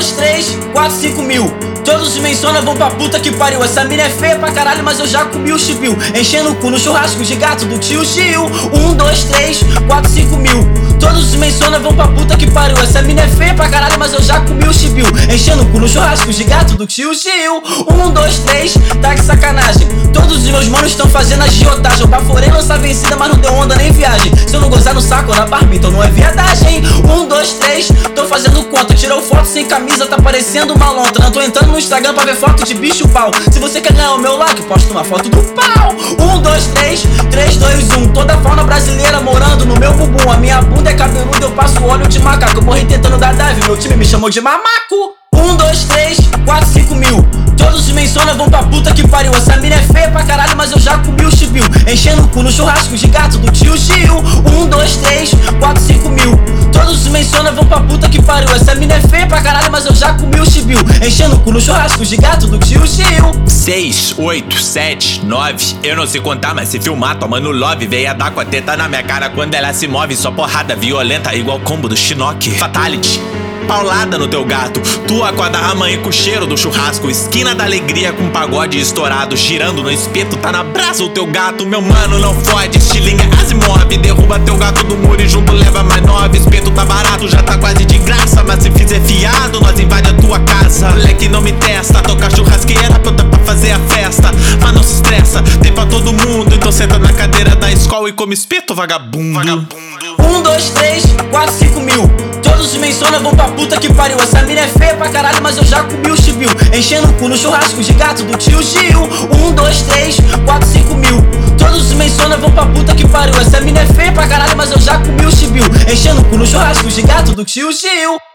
2, 3, 4, 5 mil. Todos mencionam vão pra puta que pariu. Essa mina é feia pra caralho, mas eu já comi o chibio. Enchendo o cu no churrasco de gato do tio Gil. 1, 2, 3, 4, 5 mil. Todos mencionam vão pra puta que pariu. Essa mina é feia pra caralho, mas eu já comi o chibio. Enchendo o cu no churrasco de gato do tio Gil. 1, 2, 3, tá de sacanagem. Todos os meus manos estão fazendo agiotagem. Eu baforei lança vencida, mas não deu onda nem viagem. Se eu não gozar no saco ou na barba, então não é viadagem. 1, 2, 3, tô fazendo conta. Tirou foto sem camisa, tá parecendo uma lontra. Não tô entrando no Instagram pra ver foto de bicho pau. Se você quer ganhar o meu like, posta uma foto do pau. 1, 2, 3, 3, 2, 1. Toda a fauna brasileira morando no meu bumbum. A minha bunda é cabeluda, eu passo óleo de macaco. Eu morri tentando dar dive, meu time me chamou de mamaco. 1, 2, 3, 4, 5 mil. Todos mencionam vão pra puta que pariu. Essa mina é feia pra caralho, mas eu já comi o chibio. Enchendo o cu no churrasco de gato do tio Gil. 1, 2, 3, 4, 5 mil. Todos mencionam vão pra puta que pariu. Essa mina é feia pra caralho, mas eu já comi o chibio. Enchendo o cu no churrasco de gato do tio Gil. 6, 8, 7, 9. Eu não sei contar, mas se filmar tomando love. Veia dar com a teta na minha cara quando ela se move. Só porrada violenta igual combo do Shinnok. Fatality, paulada no teu gato. Tu acorda amanhã com o cheiro do churrasco. Esquina da alegria com pagode estourado. Girando no espeto, tá na brasa o teu gato. Meu mano, não fode, estilinga Asimov. Derruba teu gato do muro e junto leva mais 9. Espeto tá barato, já tá quase de graça. Mas se fizer fiado, nós invade a tua casa. Moleque, não me testa, toca churrasqueira pronta pra fazer a festa. Mas não se estressa, tem pra todo mundo. Então senta na cadeira da escola e come espeto, vagabundo. 1, 2, 3, 4, 5 mil. Todos mencionam vão pra puta que pariu. Essa mina é feia pra caralho, mas eu já comi o chibio. Enchendo o cu no churrasco de gato do tio Gil. 1, 2, 3, 4, 5 mil. Todos mencionam vão pra puta que pariu. Essa mina é feia pra caralho, mas eu já comi o chibio. Enchendo o cu no churrasco de gato do tio Gil.